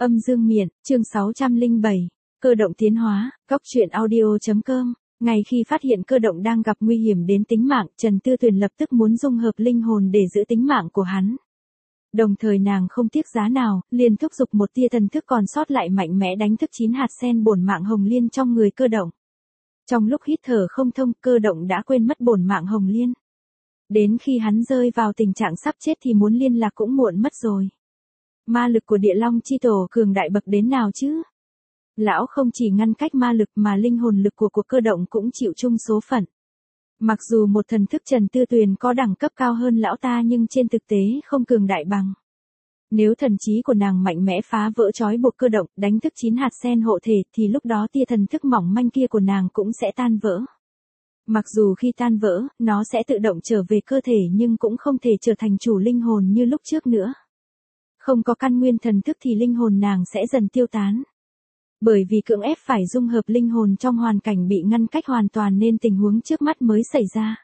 Âm dương miện, chương 607. Cơ động tiến hóa, góc truyện audio.com. Ngay khi phát hiện cơ động đang gặp nguy hiểm đến tính mạng, Trần Tư Tuyền lập tức muốn dung hợp linh hồn để giữ tính mạng của hắn. Đồng thời nàng không tiếc giá nào, liền thúc giục một tia thần thức còn sót lại mạnh mẽ đánh thức 9 hạt sen bổn mạng hồng liên trong người cơ động. Trong lúc hít thở không thông, cơ động đã quên mất bổn mạng hồng liên. Đến khi hắn rơi vào tình trạng sắp chết thì muốn liên lạc cũng muộn mất rồi. Ma lực của Địa Long chi tổ cường đại bậc đến nào chứ? Lão không chỉ ngăn cách ma lực mà linh hồn lực của cơ động cũng chịu chung số phận. Mặc dù một thần thức Trần Tư Tuyền có đẳng cấp cao hơn lão ta nhưng trên thực tế không cường đại bằng. Nếu thần trí của nàng mạnh mẽ phá vỡ trói buộc cơ động, đánh thức 9 hạt sen hộ thể thì lúc đó tia thần thức mỏng manh kia của nàng cũng sẽ tan vỡ. Mặc dù khi tan vỡ, nó sẽ tự động trở về cơ thể nhưng cũng không thể trở thành chủ linh hồn như lúc trước nữa. Không có căn nguyên thần thức thì linh hồn nàng sẽ dần tiêu tán. Bởi vì cưỡng ép phải dung hợp linh hồn trong hoàn cảnh bị ngăn cách hoàn toàn nên tình huống trước mắt mới xảy ra.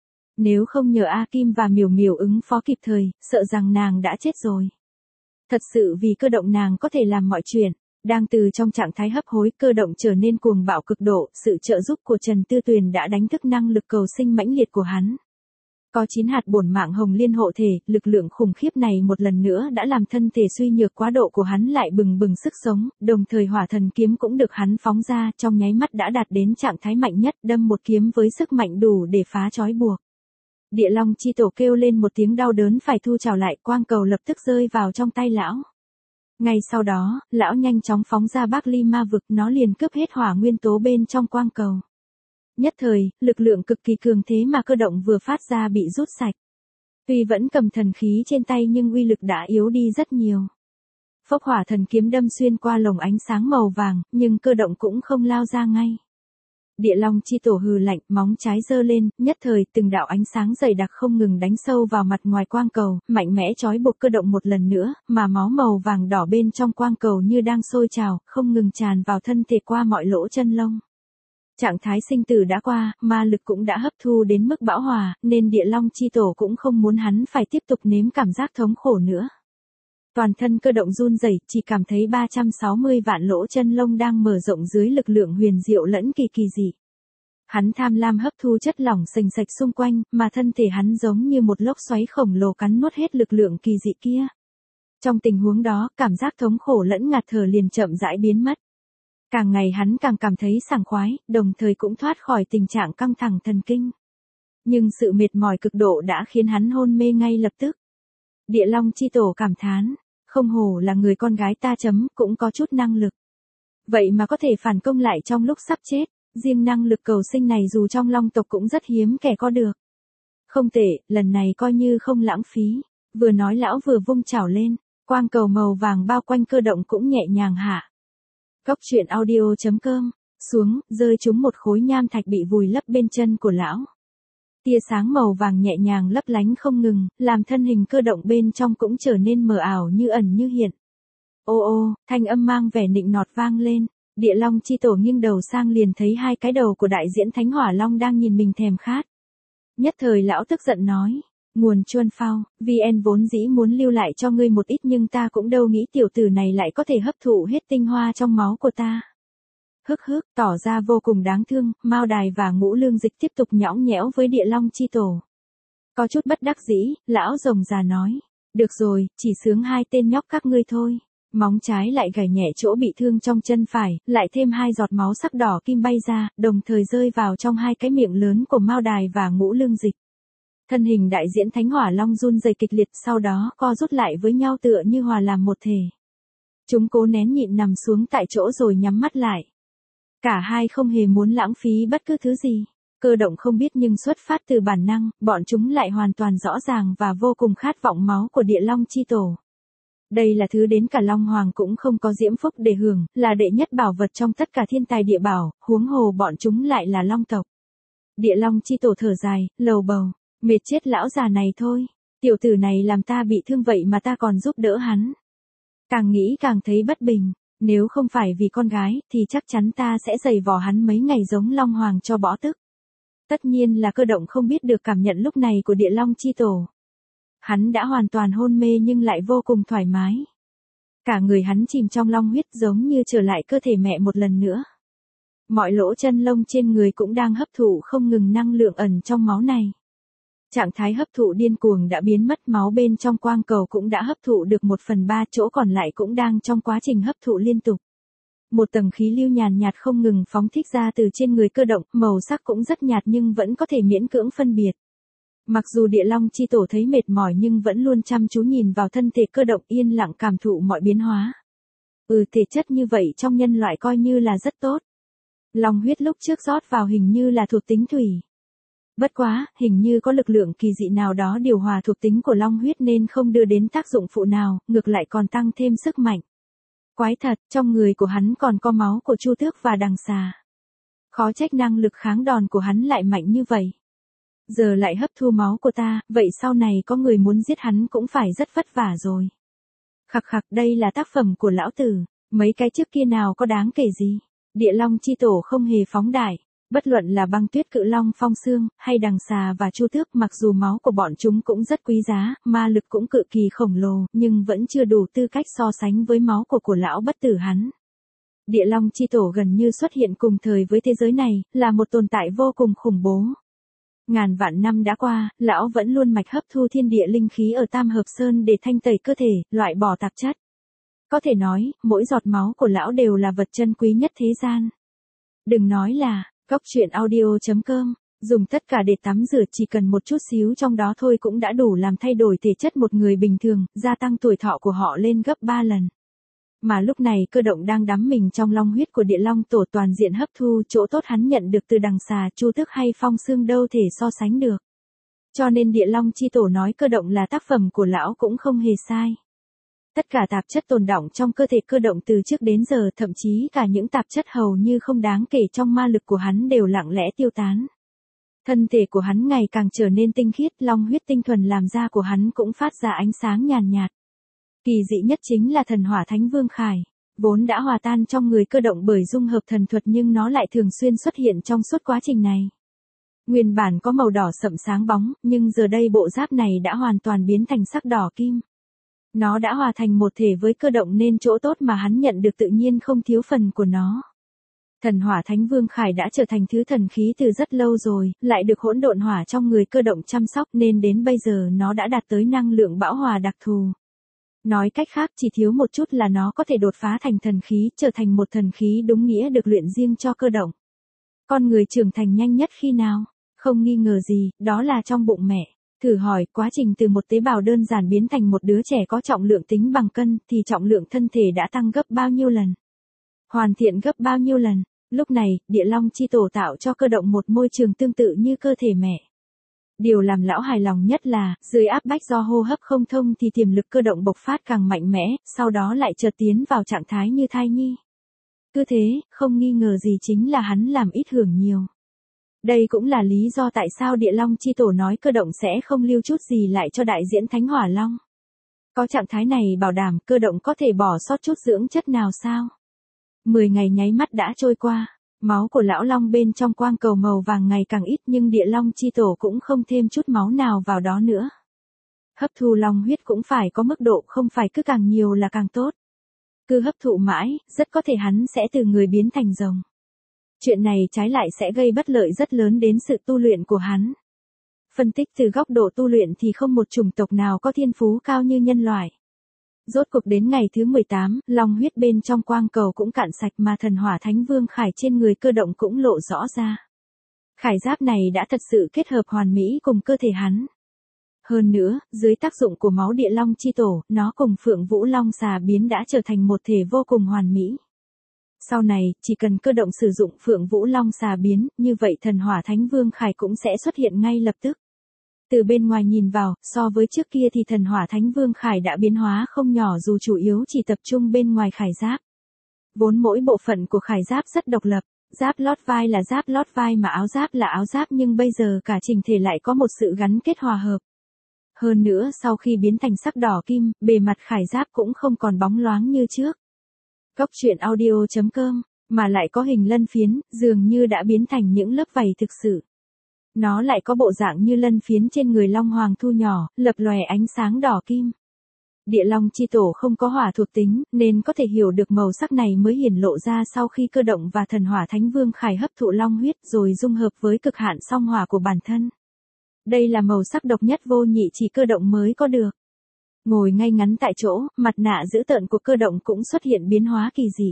Nếu không nhờ A Kim và Miểu Miểu ứng phó kịp thời, sợ rằng nàng đã chết rồi. Thật sự vì cơ động nàng có thể làm mọi chuyện. Đang từ trong trạng thái hấp hối, cơ động trở nên cuồng bạo cực độ, sự trợ giúp của Trần Tư Tuyền đã đánh thức năng lực cầu sinh mãnh liệt của hắn. Có 9 hạt bổn mạng hồng liên hộ thể, lực lượng khủng khiếp này một lần nữa đã làm thân thể suy nhược quá độ của hắn lại bừng bừng sức sống, đồng thời hỏa thần kiếm cũng được hắn phóng ra, trong nháy mắt đã đạt đến trạng thái mạnh nhất, đâm một kiếm với sức mạnh đủ để phá trói buộc. Địa Long chi tổ kêu lên một tiếng đau đớn phải thu trào lại, quang cầu lập tức rơi vào trong tay lão. Ngay sau đó, lão nhanh chóng phóng ra Bác Ly ma vực, nó liền cướp hết hỏa nguyên tố bên trong quang cầu. Nhất thời, lực lượng cực kỳ cường thế mà cơ động vừa phát ra bị rút sạch. Tuy vẫn cầm thần khí trên tay nhưng uy lực đã yếu đi rất nhiều. Phốc hỏa thần kiếm đâm xuyên qua lồng ánh sáng màu vàng, nhưng cơ động cũng không lao ra ngay. Địa Long chi tổ hừ lạnh, móng trái giơ lên, nhất thời từng đạo ánh sáng dày đặc không ngừng đánh sâu vào mặt ngoài quang cầu, mạnh mẽ trói buộc cơ động một lần nữa, mà máu màu vàng đỏ bên trong quang cầu như đang sôi trào, không ngừng tràn vào thân thể qua mọi lỗ chân lông. Trạng thái sinh tử đã qua, ma lực cũng đã hấp thu đến mức bão hòa, nên Địa Long chi tổ cũng không muốn hắn phải tiếp tục nếm cảm giác thống khổ nữa. Toàn thân cơ động run rẩy, chỉ cảm thấy 360 vạn lỗ chân lông đang mở rộng dưới lực lượng huyền diệu lẫn kỳ kỳ dị. Hắn tham lam hấp thu chất lỏng sền sạch xung quanh, mà thân thể hắn giống như một lốc xoáy khổng lồ cắn nuốt hết lực lượng kỳ dị kia. Trong tình huống đó, cảm giác thống khổ lẫn ngạt thở liền chậm rãi biến mất. Càng ngày hắn càng cảm thấy sảng khoái, đồng thời cũng thoát khỏi tình trạng căng thẳng thần kinh. Nhưng sự mệt mỏi cực độ đã khiến hắn hôn mê ngay lập tức. Địa Long chi tổ cảm thán, không hổ là người con gái ta cũng có chút năng lực. Vậy mà có thể phản công lại trong lúc sắp chết, riêng năng lực cầu sinh này dù trong Long tộc cũng rất hiếm kẻ có được. Không tệ, lần này coi như không lãng phí. Vừa nói lão vừa vung chảo lên, quang cầu màu vàng bao quanh cơ động cũng nhẹ nhàng hạ. Góc truyện audio.com, xuống, rơi trúng một khối nham thạch bị vùi lấp bên chân của lão. Tia sáng màu vàng nhẹ nhàng lấp lánh không ngừng, làm thân hình cơ động bên trong cũng trở nên mờ ảo như ẩn như hiện. Ô ô, thanh âm mang vẻ nịnh nọt vang lên, Địa Long chi tổ nghiêng đầu sang liền thấy hai cái đầu của đại diễn Thánh Hỏa Long đang nhìn mình thèm khát. Nhất thời lão tức giận nói, nguồn chuân phao, VN vốn dĩ muốn lưu lại cho ngươi một ít nhưng ta cũng đâu nghĩ tiểu tử này lại có thể hấp thụ hết tinh hoa trong máu của ta. Hức hức, tỏ ra vô cùng đáng thương, Mao Đài và Ngũ Lương Dịch tiếp tục nhõng nhẽo với Địa Long chi tổ. Có chút bất đắc dĩ, lão rồng già nói, được rồi, chỉ sướng hai tên nhóc các ngươi thôi. Móng trái lại gảy nhẹ chỗ bị thương trong chân phải, lại thêm hai giọt máu sắc đỏ kim bay ra, đồng thời rơi vào trong hai cái miệng lớn của Mao Đài và Ngũ Lương Dịch. Thân hình đại diễn Thánh Hỏa Long run rẩy kịch liệt, sau đó co rút lại với nhau tựa như hòa làm một thể. Chúng cố nén nhịn nằm xuống tại chỗ rồi nhắm mắt lại. Cả hai không hề muốn lãng phí bất cứ thứ gì. Cơ động không biết nhưng xuất phát từ bản năng, bọn chúng lại hoàn toàn rõ ràng và vô cùng khát vọng máu của Địa Long chi tổ. Đây là thứ đến cả Long Hoàng cũng không có diễm phúc để hưởng, là đệ nhất bảo vật trong tất cả thiên tài địa bảo, huống hồ bọn chúng lại là Long tộc. Địa Long chi tổ thở dài, lầu bầu, mệt chết lão già này thôi, tiểu tử này làm ta bị thương vậy mà ta còn giúp đỡ hắn. Càng nghĩ càng thấy bất bình. Nếu không phải vì con gái, thì chắc chắn ta sẽ giày vò hắn mấy ngày giống Long Hoàng cho bỏ tức. Tất nhiên là cơ động không biết được cảm nhận lúc này của Địa Long chi tổ. Hắn đã hoàn toàn hôn mê nhưng lại vô cùng thoải mái. Cả người hắn chìm trong long huyết giống như trở lại cơ thể mẹ một lần nữa. Mọi lỗ chân lông trên người cũng đang hấp thụ không ngừng năng lượng ẩn trong máu này. Trạng thái hấp thụ điên cuồng đã biến mất, máu bên trong quang cầu cũng đã hấp thụ được 1/3, chỗ còn lại cũng đang trong quá trình hấp thụ liên tục. Một tầng khí lưu nhàn nhạt không ngừng phóng thích ra từ trên người cơ động, màu sắc cũng rất nhạt nhưng vẫn có thể miễn cưỡng phân biệt. Mặc dù Địa Long chi tổ thấy mệt mỏi nhưng vẫn luôn chăm chú nhìn vào thân thể cơ động, yên lặng cảm thụ mọi biến hóa. Thể chất như vậy trong nhân loại coi như là rất tốt. Long huyết lúc trước rót vào hình như là thuộc tính thủy. Bất quá, hình như có lực lượng kỳ dị nào đó điều hòa thuộc tính của long huyết nên không đưa đến tác dụng phụ nào, ngược lại còn tăng thêm sức mạnh. Quái thật, trong người của hắn còn có máu của Chu Tước và Đằng Xà. Khó trách năng lực kháng đòn của hắn lại mạnh như vậy. Giờ lại hấp thu máu của ta, vậy sau này có người muốn giết hắn cũng phải rất vất vả rồi. Khặc khặc, đây là tác phẩm của lão tử, mấy cái trước kia nào có đáng kể gì. Địa Long chi tổ không hề phóng đại. Bất luận là Băng Tuyết Cự Long Phong Xương, hay Đằng Xà và Chu Tước, mặc dù máu của bọn chúng cũng rất quý giá, ma lực cũng cực kỳ khổng lồ, nhưng vẫn chưa đủ tư cách so sánh với máu của lão bất tử hắn. Địa Long chi tổ gần như xuất hiện cùng thời với thế giới này, là một tồn tại vô cùng khủng bố. Ngàn vạn năm đã qua, lão vẫn luôn mạch hấp thu thiên địa linh khí ở Tam Hợp Sơn để thanh tẩy cơ thể, loại bỏ tạp chất. Có thể nói, mỗi giọt máu của lão đều là vật chân quý nhất thế gian. Đừng nói là Goctruyện.audio.com, dùng tất cả để tắm rửa, chỉ cần một chút xíu trong đó thôi cũng đã đủ làm thay đổi thể chất một người bình thường, gia tăng tuổi thọ của họ lên gấp 3 lần. Mà lúc này cơ động đang đắm mình trong long huyết của Địa Long tổ, toàn diện hấp thu, chỗ tốt hắn nhận được từ Đằng Xà, Chu Tước hay Phong Xương đâu thể so sánh được. Cho nên Địa Long chi tổ nói cơ động là tác phẩm của lão cũng không hề sai. Tất cả tạp chất tồn đọng trong cơ thể cơ động từ trước đến giờ, thậm chí cả những tạp chất hầu như không đáng kể trong ma lực của hắn đều lặng lẽ tiêu tán. Thân thể của hắn ngày càng trở nên tinh khiết, long huyết tinh thuần làm da của hắn cũng phát ra ánh sáng nhàn nhạt. Kỳ dị nhất chính là thần hỏa thánh vương khải, vốn đã hòa tan trong người cơ động bởi dung hợp thần thuật nhưng nó lại thường xuyên xuất hiện trong suốt quá trình này. Nguyên bản có màu đỏ sậm sáng bóng, nhưng giờ đây bộ giáp này đã hoàn toàn biến thành sắc đỏ kim. Nó đã hòa thành một thể với cơ động nên chỗ tốt mà hắn nhận được tự nhiên không thiếu phần của nó. Thần hỏa thánh vương khải đã trở thành thứ thần khí từ rất lâu rồi, lại được hỗn độn hỏa trong người cơ động chăm sóc nên đến bây giờ nó đã đạt tới năng lượng bão hòa đặc thù. Nói cách khác, chỉ thiếu một chút là nó có thể đột phá thành thần khí, trở thành một thần khí đúng nghĩa được luyện riêng cho cơ động. Con người trưởng thành nhanh nhất khi nào? Không nghi ngờ gì, đó là trong bụng mẹ. Thử hỏi, quá trình từ một tế bào đơn giản biến thành một đứa trẻ có trọng lượng tính bằng cân, thì trọng lượng thân thể đã tăng gấp bao nhiêu lần? Hoàn thiện gấp bao nhiêu lần? Lúc này, Địa Long chi tổ tạo cho cơ động một môi trường tương tự như cơ thể mẹ. Điều làm lão hài lòng nhất là, dưới áp bách do hô hấp không thông thì tiềm lực cơ động bộc phát càng mạnh mẽ, sau đó lại chợt tiến vào trạng thái như thai nhi. Cứ thế, không nghi ngờ gì chính là hắn làm ít hưởng nhiều. Đây cũng là lý do tại sao Địa Long chi tổ nói cơ động sẽ không lưu chút gì lại cho đại diễn Thánh Hỏa Long. Có trạng thái này bảo đảm cơ động có thể bỏ sót chút dưỡng chất nào sao? 10 ngày nháy mắt đã trôi qua, máu của lão long bên trong quang cầu màu vàng ngày càng ít nhưng Địa Long chi tổ cũng không thêm chút máu nào vào đó nữa. Hấp thu long huyết cũng phải có mức độ, không phải cứ càng nhiều là càng tốt. Cứ hấp thụ mãi, rất có thể hắn sẽ từ người biến thành rồng. Chuyện này trái lại sẽ gây bất lợi rất lớn đến sự tu luyện của hắn. Phân tích từ góc độ tu luyện thì không một chủng tộc nào có thiên phú cao như nhân loại. Rốt cuộc đến ngày thứ 18, long huyết bên trong quang cầu cũng cạn sạch mà thần hỏa thánh vương khải trên người cơ động cũng lộ rõ ra. Khải giáp này đã thật sự kết hợp hoàn mỹ cùng cơ thể hắn. Hơn nữa, dưới tác dụng của máu Địa Long chi tổ, nó cùng Phượng Vũ Long xà biến đã trở thành một thể vô cùng hoàn mỹ. Sau này, chỉ cần cơ động sử dụng Phượng Vũ Long xà biến, như vậy thần hỏa thánh vương khải cũng sẽ xuất hiện ngay lập tức. Từ bên ngoài nhìn vào, so với trước kia thì thần hỏa thánh vương khải đã biến hóa không nhỏ dù chủ yếu chỉ tập trung bên ngoài khải giáp. Vốn mỗi bộ phận của khải giáp rất độc lập, giáp lót vai là giáp lót vai mà áo giáp là áo giáp nhưng bây giờ cả chỉnh thể lại có một sự gắn kết hòa hợp. Hơn nữa sau khi biến thành sắc đỏ kim, bề mặt khải giáp cũng không còn bóng loáng như trước. Goctruyện.audio.com, mà lại có hình lân phiến, dường như đã biến thành những lớp vảy thực sự. Nó lại có bộ dạng như lân phiến trên người long hoàng thu nhỏ, lập lòe ánh sáng đỏ kim. Địa Long chi tổ không có hỏa thuộc tính, nên có thể hiểu được màu sắc này mới hiển lộ ra sau khi cơ động và thần hỏa thánh vương khải hấp thụ long huyết rồi dung hợp với cực hạn song hỏa của bản thân. Đây là màu sắc độc nhất vô nhị chỉ cơ động mới có được. Ngồi ngay ngắn tại chỗ, mặt nạ dữ tợn của cơ động cũng xuất hiện biến hóa kỳ dị.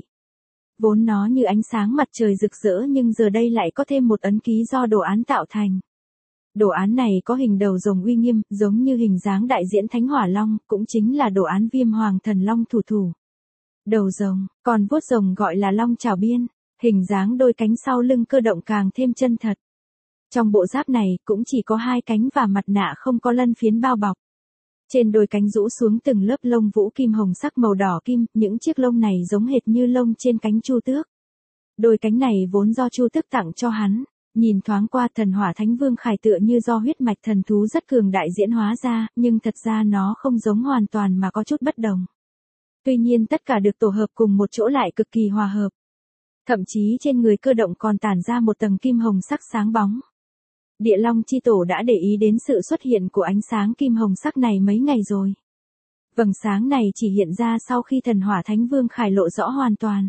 Vốn nó như ánh sáng mặt trời rực rỡ nhưng giờ đây lại có thêm một ấn ký do đồ án tạo thành. Đồ án này có hình đầu rồng uy nghiêm, giống như hình dáng đại diễn Thánh Hỏa Long, cũng chính là đồ án Viêm Hoàng Thần Long thủ thủ. Đầu rồng, còn vuốt rồng gọi là Long Chảo Biên, hình dáng đôi cánh sau lưng cơ động càng thêm chân thật. Trong bộ giáp này cũng chỉ có hai cánh và mặt nạ không có lân phiến bao bọc. Trên đôi cánh rũ xuống từng lớp lông vũ kim hồng sắc màu đỏ kim, những chiếc lông này giống hệt như lông trên cánh Chu Tước. Đôi cánh này vốn do Chu Tước tặng cho hắn. Nhìn thoáng qua thần hỏa thánh vương khải tựa như do huyết mạch thần thú rất cường đại diễn hóa ra, nhưng thật ra nó không giống hoàn toàn mà có chút bất đồng. Tuy nhiên tất cả được tổ hợp cùng một chỗ lại cực kỳ hòa hợp. Thậm chí trên người cơ động còn tản ra một tầng kim hồng sắc sáng bóng. Địa Long chi tổ đã để ý đến sự xuất hiện của ánh sáng kim hồng sắc này mấy ngày rồi. Vầng sáng này chỉ hiện ra sau khi thần hỏa thánh vương khải lộ rõ hoàn toàn.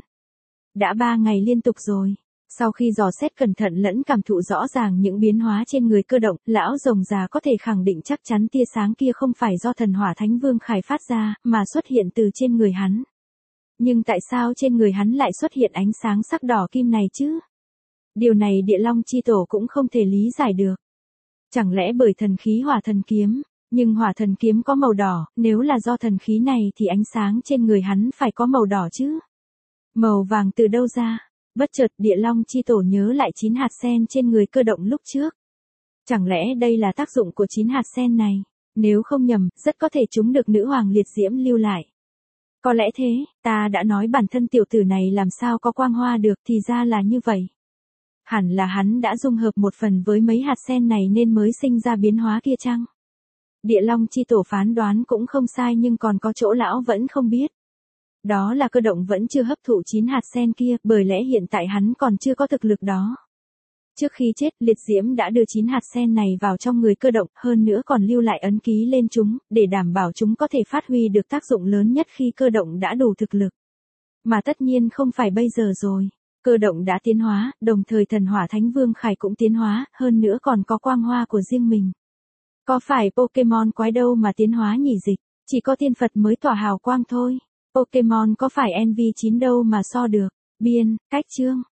Đã 3 ngày liên tục rồi. Sau khi dò xét cẩn thận lẫn cảm thụ rõ ràng những biến hóa trên người cơ động, lão rồng già có thể khẳng định chắc chắn tia sáng kia không phải do thần hỏa thánh vương khải phát ra, mà xuất hiện từ trên người hắn. Nhưng tại sao trên người hắn lại xuất hiện ánh sáng sắc đỏ kim này chứ? Điều này Địa Long chi tổ cũng không thể lý giải được. Chẳng lẽ bởi thần khí hỏa thần kiếm, nhưng hỏa thần kiếm có màu đỏ, nếu là do thần khí này thì ánh sáng trên người hắn phải có màu đỏ chứ? Màu vàng từ đâu ra? Bất chợt Địa Long chi tổ nhớ lại 9 hạt sen trên người cơ động lúc trước. Chẳng lẽ đây là tác dụng của 9 hạt sen này? Nếu không nhầm, rất có thể chúng được nữ hoàng liệt diễm lưu lại. Có lẽ thế, ta đã nói bản thân tiểu tử này làm sao có quang hoa được thì ra là như vậy. Hẳn là hắn đã dung hợp một phần với mấy hạt sen này nên mới sinh ra biến hóa kia chăng? Địa Long chi tổ phán đoán cũng không sai nhưng còn có chỗ lão vẫn không biết. Đó là cơ động vẫn chưa hấp thụ 9 hạt sen kia, bởi lẽ hiện tại hắn còn chưa có thực lực đó. Trước khi chết, liệt diễm đã đưa 9 hạt sen này vào trong người cơ động, hơn nữa còn lưu lại ấn ký lên chúng, để đảm bảo chúng có thể phát huy được tác dụng lớn nhất khi cơ động đã đủ thực lực. Mà tất nhiên không phải bây giờ rồi. Cơ động đã tiến hóa, đồng thời thần hỏa thánh vương khải cũng tiến hóa, hơn nữa còn có quang hoa của riêng mình. Có phải Pokemon quái đâu mà tiến hóa nhỉ dịch, chỉ có thiên Phật mới tỏa hào quang thôi. Pokemon có phải NV9 đâu mà so được. Biên, cách chương.